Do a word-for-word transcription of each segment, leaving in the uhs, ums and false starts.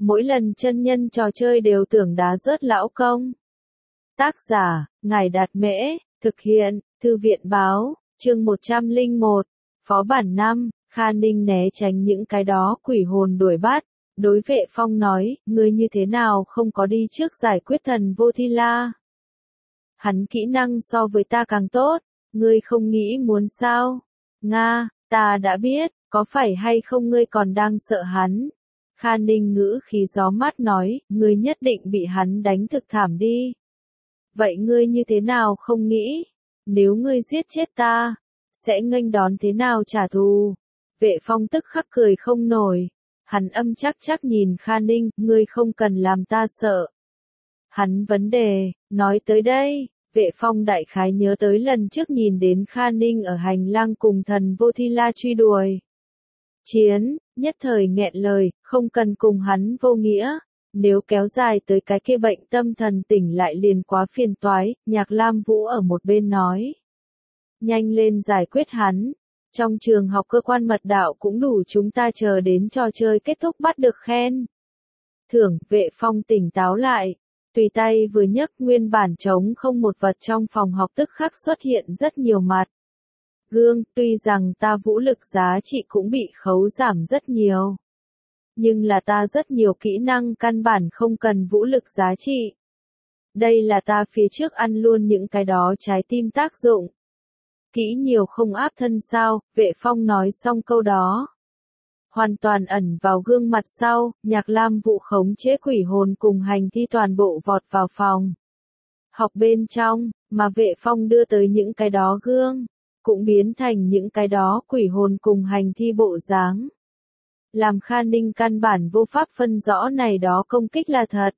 mỗi lần chân nhân trò chơi đều tưởng đá rớt lão công. Tác giả, Ngài Đạt Mễ, thực hiện, Thư viện Báo, chương một trăm lẻ một, Phó bản năm, Kha Ninh né tránh những cái đó quỷ hồn đuổi bắt, đối Vệ Phong nói, ngươi như thế nào không có đi trước giải quyết thần vô thi la. Hắn kỹ năng so với ta càng tốt, ngươi không nghĩ muốn sao? Nga, ta đã biết, có phải hay không ngươi còn đang sợ hắn? Kha Ninh ngữ khí gió mát nói, ngươi nhất định bị hắn đánh thực thảm đi. Vậy ngươi như thế nào không nghĩ? Nếu ngươi giết chết ta, sẽ nghênh đón thế nào trả thù? Vệ Phong tức khắc cười không nổi. Hắn âm chắc chắc nhìn Kha Ninh, ngươi không cần làm ta sợ. Hắn vấn đề, nói tới đây, Vệ Phong đại khái nhớ tới lần trước nhìn đến Kha Ninh ở hành lang cùng thần vô thi la truy đuổi. Chiến, nhất thời nghẹn lời, không cần cùng hắn vô nghĩa. Nếu kéo dài tới cái kia bệnh tâm thần tỉnh lại liền quá phiền toái, Nhạc Lam Vũ ở một bên nói. Nhanh lên giải quyết hắn. Trong trường học cơ quan mật đạo cũng đủ chúng ta chờ đến trò chơi kết thúc bắt được khen. Thưởng, Vệ Phong tỉnh táo lại. Tùy tay vừa nhấc nguyên bản trống không một vật trong phòng học tức khắc xuất hiện rất nhiều mặt. Gương, tuy rằng ta vũ lực giá trị cũng bị khấu giảm rất nhiều. Nhưng là ta rất nhiều kỹ năng căn bản không cần vũ lực giá trị. Đây là ta phía trước ăn luôn những cái đó trái tim tác dụng. Kỹ nhiều không áp thân sao, Vệ Phong nói xong câu đó. Hoàn toàn ẩn vào gương mặt sau, Nhạc Lam Vũ khống chế quỷ hồn cùng hành thi toàn bộ vọt vào phòng. Học bên trong, mà Vệ Phong đưa tới những cái đó gương, cũng biến thành những cái đó quỷ hồn cùng hành thi bộ dáng. Làm Kha Ninh căn bản vô pháp phân rõ này đó công kích là thật.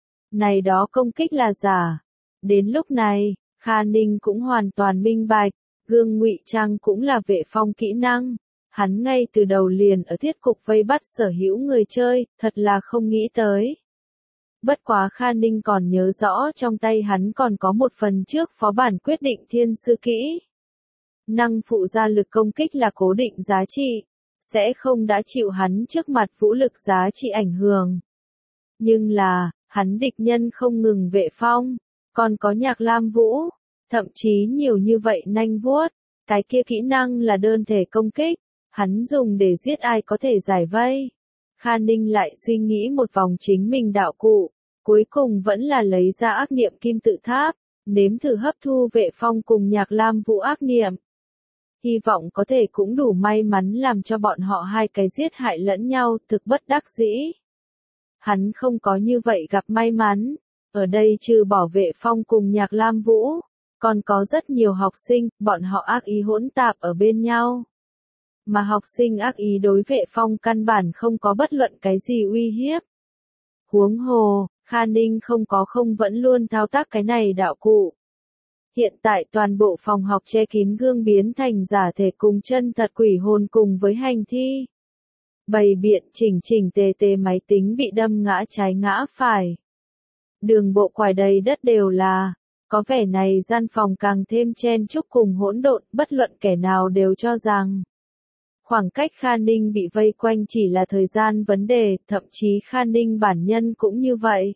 Này đó công kích là giả. Đến lúc này, Kha Ninh cũng hoàn toàn minh bạch, gương ngụy trang cũng là Vệ Phong kỹ năng. Hắn ngay từ đầu liền ở thiết cục vây bắt sở hữu người chơi, thật là không nghĩ tới. Bất quá Kha Ninh còn nhớ rõ trong tay hắn còn có một phần trước phó bản quyết định thiên sư kỹ. Năng phụ gia lực công kích là cố định giá trị, sẽ không đã chịu hắn trước mặt vũ lực giá trị ảnh hưởng. Nhưng là, hắn địch nhân không ngừng Vệ Phong, còn có Nhạc Lam Vũ, thậm chí nhiều như vậy nanh vuốt, cái kia kỹ năng là đơn thể công kích. Hắn dùng để giết ai có thể giải vây. Kha Ninh lại suy nghĩ một vòng chính mình đạo cụ, cuối cùng vẫn là lấy ra ác niệm kim tự tháp, nếm thử hấp thu Vệ Phong cùng Nhạc Lam Vũ ác niệm. Hy vọng có thể cũng đủ may mắn làm cho bọn họ hai cái giết hại lẫn nhau, thực bất đắc dĩ. Hắn không có như vậy gặp may mắn, ở đây trừ bỏ Vệ Phong cùng Nhạc Lam Vũ, còn có rất nhiều học sinh, bọn họ ác ý hỗn tạp ở bên nhau. Mà học sinh ác ý đối Vệ Phong căn bản không có bất luận cái gì uy hiếp. Huống hồ, Kha Ninh không có không vẫn luôn thao tác cái này đạo cụ. Hiện tại toàn bộ phòng học che kín gương biến thành giả thể cùng chân thật quỷ hồn cùng với hành thi. Bày biện chỉnh chỉnh tề tề máy tính bị đâm ngã trái ngã phải. Đường bộ quải đầy đất đều là, có vẻ này gian phòng càng thêm chen chúc cùng hỗn độn, bất luận kẻ nào đều cho rằng khoảng cách Kha Ninh bị vây quanh chỉ là thời gian vấn đề, thậm chí Kha Ninh bản nhân cũng như vậy.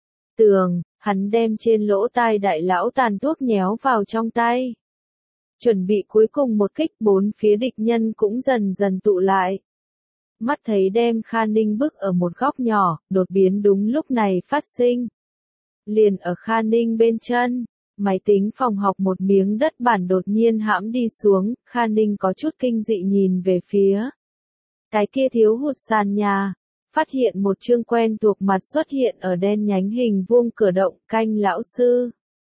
Tường, hắn đem trên lỗ tai đại lão tàn thuốc nhéo vào trong tay. Chuẩn bị cuối cùng một kích, bốn phía địch nhân cũng dần dần tụ lại. Mắt thấy đem Kha Ninh bức ở một góc nhỏ, đột biến đúng lúc này phát sinh. Liền ở Kha Ninh bên chân. Máy tính phòng học một miếng đất bản đột nhiên hãm đi xuống, Kha Ninh có chút kinh dị nhìn về phía. Cái kia thiếu hụt sàn nhà, phát hiện một chương quen thuộc mặt xuất hiện ở đen nhánh hình vuông cửa động, Canh lão sư.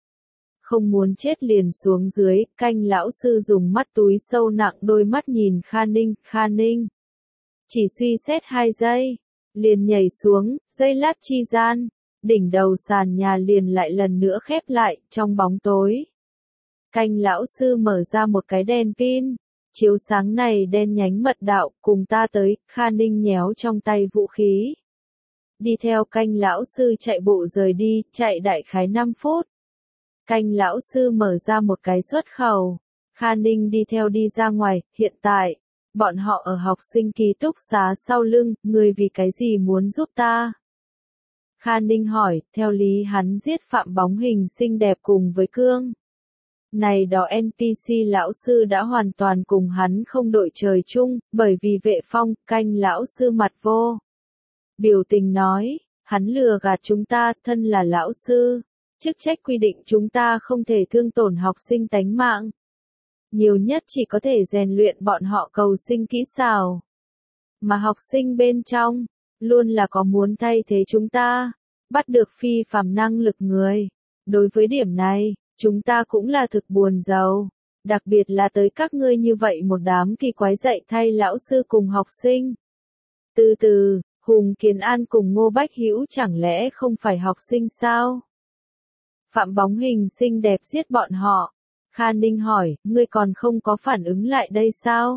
Không muốn chết liền xuống dưới, Canh lão sư dùng mắt túi sâu nặng đôi mắt nhìn Kha Ninh, Kha Ninh. Chỉ suy xét hai giây, liền nhảy xuống, giây lát chi gian. Đỉnh đầu sàn nhà liền lại lần nữa khép lại, trong bóng tối. Canh lão sư mở ra một cái đèn pin, chiếu sáng này đen nhánh mật đạo, cùng ta tới, Kha Ninh nhéo trong tay vũ khí. Đi theo Canh lão sư chạy bộ rời đi, chạy đại khái năm phút. Canh lão sư mở ra một cái xuất khẩu, Kha Ninh đi theo đi ra ngoài, hiện tại, Bọn họ ở học sinh ký túc xá sau lưng, người vì cái gì muốn giúp ta? Kha Ninh hỏi, theo lý hắn giết Phạm Bóng Hình xinh đẹp cùng với Cương. Này đó en pê xê lão sư đã hoàn toàn cùng hắn không đội trời chung, bởi vì Vệ Phong, canh lão sư mặt vô. Biểu tình nói, hắn lừa gạt chúng ta, thân là lão sư. Chức trách quy định chúng ta không thể thương tổn học sinh tánh mạng. Nhiều nhất chỉ có thể rèn luyện bọn họ cầu sinh kỹ xảo. Mà học sinh bên trong, luôn là có muốn thay thế chúng ta, bắt được phi phàm năng lực người. Đối với điểm này, chúng ta cũng là thực buồn rầu. Đặc biệt là tới các ngươi như vậy một đám kỳ quái dạy thay lão sư cùng học sinh. Từ từ, Hùng Kiến An cùng Ngô Bách Hữu chẳng lẽ không phải học sinh sao? Phạm Bóng Hình xinh đẹp giết bọn họ. Kha Ninh hỏi, ngươi còn không có phản ứng lại đây sao?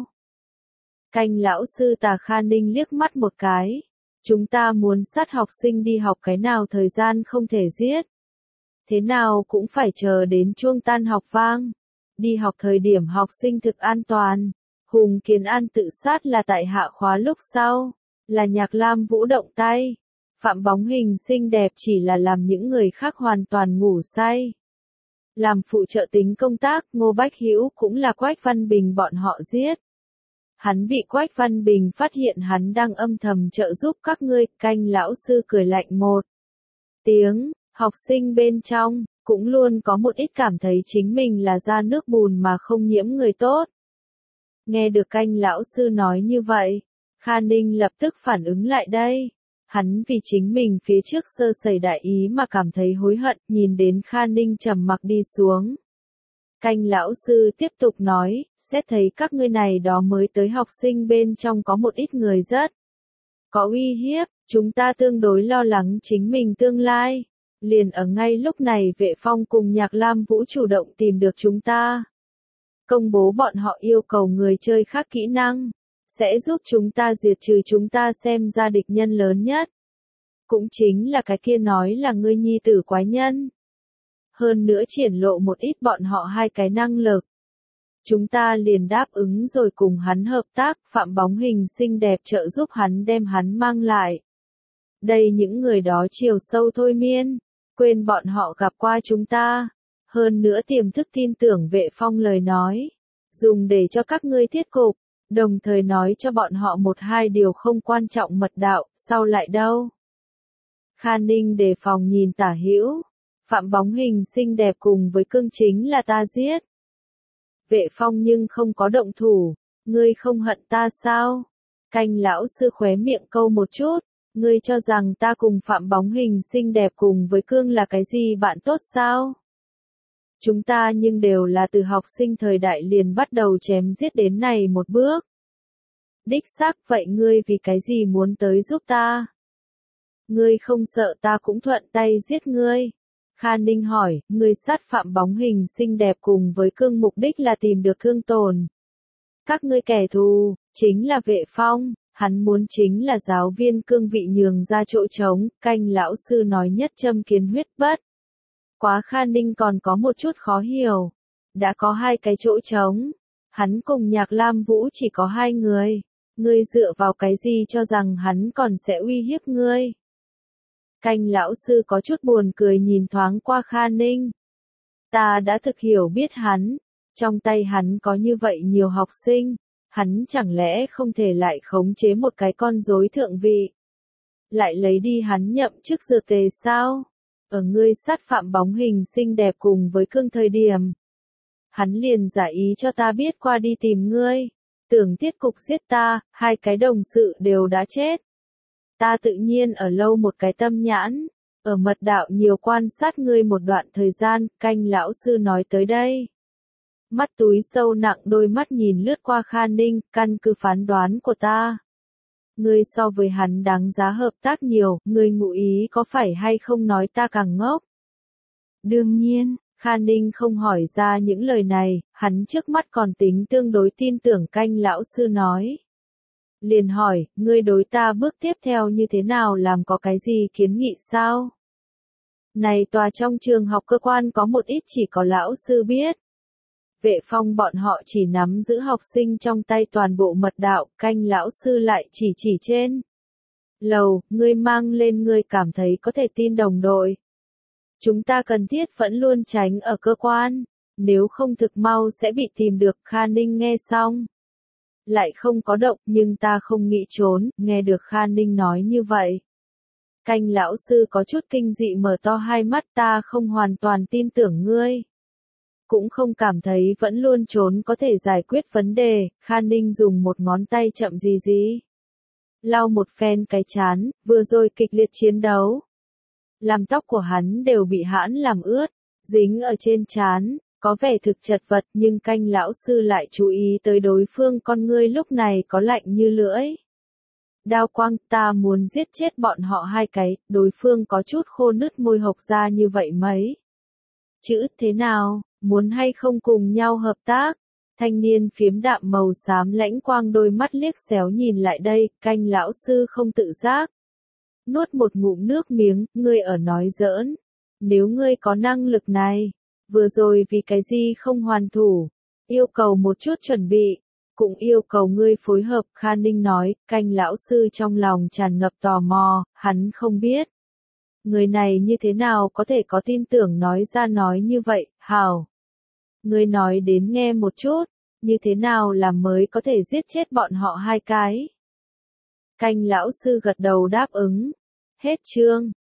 Canh lão sư tà Kha Ninh liếc mắt một cái. Chúng ta muốn sát học sinh đi học cái nào thời gian không thể giết. Thế nào cũng phải chờ đến chuông tan học vang. Đi học thời điểm học sinh thực an toàn. Hùng Kiến An tự sát là tại hạ khóa lúc sau. Là Nhạc Lam Vũ động tay. Phạm Bóng Hình xinh đẹp chỉ là làm những người khác hoàn toàn ngủ say. Làm phụ trợ tính công tác, Ngô Bách Hữu cũng là Quách Văn Bình bọn họ giết. Hắn bị Quách Văn Bình phát hiện hắn đang âm thầm trợ giúp các ngươi, canh lão sư cười lạnh một tiếng, học sinh bên trong, cũng luôn có một ít cảm thấy chính mình là ra nước bùn mà không nhiễm người tốt. Nghe được canh lão sư nói như vậy, Kha Ninh lập tức phản ứng lại đây. Hắn vì chính mình phía trước sơ sẩy đại ý mà cảm thấy hối hận, nhìn đến Kha Ninh trầm mặc đi xuống. Canh lão sư tiếp tục nói, xét thấy các ngươi này đó mới tới học sinh bên trong có một ít người rất có uy hiếp, chúng ta tương đối lo lắng chính mình tương lai. Liền ở ngay lúc này Vệ Phong cùng Nhạc Lam Vũ chủ động tìm được chúng ta. Công bố bọn họ yêu cầu người chơi khác kỹ năng. Sẽ giúp chúng ta diệt trừ chúng ta xem ra địch nhân lớn nhất. Cũng chính là cái kia nói là ngươi nhi tử quái nhân. Hơn nữa triển lộ một ít bọn họ hai cái năng lực. Chúng ta liền đáp ứng rồi cùng hắn hợp tác, Phạm Bóng Hình xinh đẹp trợ giúp hắn đem hắn mang lại. Đây những người đó chiều sâu thôi miên, quên bọn họ gặp qua chúng ta. Hơn nữa tiềm thức tin tưởng Vệ Phong lời nói. Dùng để cho các ngươi thiết cục. Đồng thời nói cho bọn họ một hai điều không quan trọng mật đạo, sau lại đâu. Kha Ninh đề phòng nhìn tả hữu. Phạm Bóng Hình xinh đẹp cùng với Cương chính là ta giết. Vệ Phong nhưng không có động thủ. Ngươi không hận ta sao? Canh lão sư khóe miệng câu một chút. Ngươi cho rằng ta cùng Phạm Bóng Hình xinh đẹp cùng với Cương là cái gì bạn tốt sao? Chúng ta nhưng đều là từ học sinh thời đại liền bắt đầu chém giết đến này một bước. Đích xác vậy ngươi vì cái gì muốn tới giúp ta? Ngươi không sợ ta cũng thuận tay giết ngươi. Kha Ninh hỏi, ngươi sát Phạm Bóng Hình xinh đẹp cùng với Cương mục đích là tìm được Cương tồn. Các ngươi kẻ thù, chính là Vệ Phong, hắn muốn chính là giáo viên Cương vị nhường ra chỗ trống, canh lão sư nói nhất châm kiến huyết bất. Quá Kha Ninh còn có một chút khó hiểu. Đã có hai cái chỗ trống. Hắn cùng Nhạc Lam Vũ chỉ có hai người. Ngươi dựa vào cái gì cho rằng hắn còn sẽ uy hiếp ngươi? Canh lão sư có chút buồn cười nhìn thoáng qua Kha Ninh. Ta đã thực hiểu biết hắn. Trong tay hắn có như vậy nhiều học sinh. Hắn chẳng lẽ không thể lại khống chế một cái con rối thượng vị? Lại lấy đi hắn nhậm chức dược tề sao? Ở ngươi sát Phạm Bóng Hình xinh đẹp cùng với Cương thời điểm. Hắn liền giải ý cho ta biết qua đi tìm ngươi. Tưởng tiết cục giết ta, hai cái đồng sự đều đã chết. Ta tự nhiên ở lâu một cái tâm nhãn. Ở mật đạo nhiều quan sát ngươi một đoạn thời gian, canh lão sư nói tới đây. Mắt túi sâu nặng đôi mắt nhìn lướt qua Kha Ninh, căn cứ phán đoán của ta. Ngươi so với hắn đáng giá hợp tác nhiều, ngươi ngụ ý có phải hay không nói ta càng ngốc? Đương nhiên, Kha Ninh không hỏi ra những lời này, hắn trước mắt còn tính tương đối tin tưởng canh lão sư nói. Liền hỏi, ngươi đối ta bước tiếp theo như thế nào làm có cái gì kiến nghị sao? Này tòa trong trường học cơ quan có một ít chỉ có lão sư biết. Vệ phong bọn họ chỉ nắm giữ học sinh trong tay toàn bộ mật đạo, Canh lão sư lại chỉ chỉ trên lầu, ngươi mang lên ngươi cảm thấy có thể tin đồng đội. Chúng ta cần thiết vẫn luôn tránh ở cơ quan, nếu không thực mau sẽ bị tìm được. Kha Ninh nghe xong, lại không có động, nhưng ta không nghĩ trốn. Nghe được Kha Ninh nói như vậy, Canh lão sư có chút kinh dị mở to hai mắt. Ta không hoàn toàn tin tưởng ngươi, cũng không cảm thấy vẫn luôn trốn có thể giải quyết vấn đề. Kha Ninh dùng một ngón tay chậm gì gì lau một phen cái chán, vừa rồi kịch liệt chiến đấu làm tóc của hắn đều bị hãn làm ướt, dính ở trên trán, có vẻ thực chật vật, nhưng Canh lão sư lại chú ý tới đối phương con ngươi lúc này có lạnh như lưỡi đao quang. Ta muốn giết chết bọn họ hai cái. Đối phương có chút khô nứt môi hộc ra như vậy mấy chữ. Thế nào, muốn hay không cùng nhau hợp tác? Thanh niên phiếm đạm màu xám lãnh quang đôi mắt liếc xéo nhìn lại đây. Canh lão sư không tự giác nuốt một ngụm nước miếng. Ngươi ở nói giỡn? Nếu ngươi có năng lực này, vừa rồi vì cái gì không hoàn thủ? Yêu cầu một chút chuẩn bị, cũng yêu cầu ngươi phối hợp. Kha Ninh nói. Canh lão sư trong lòng tràn ngập tò mò, hắn không biết người này như thế nào có thể có tin tưởng nói ra nói như vậy. Hảo, ngươi nói đến nghe một chút, như thế nào làm mới có thể giết chết bọn họ hai cái? Canh lão sư gật đầu đáp ứng. Hết chương.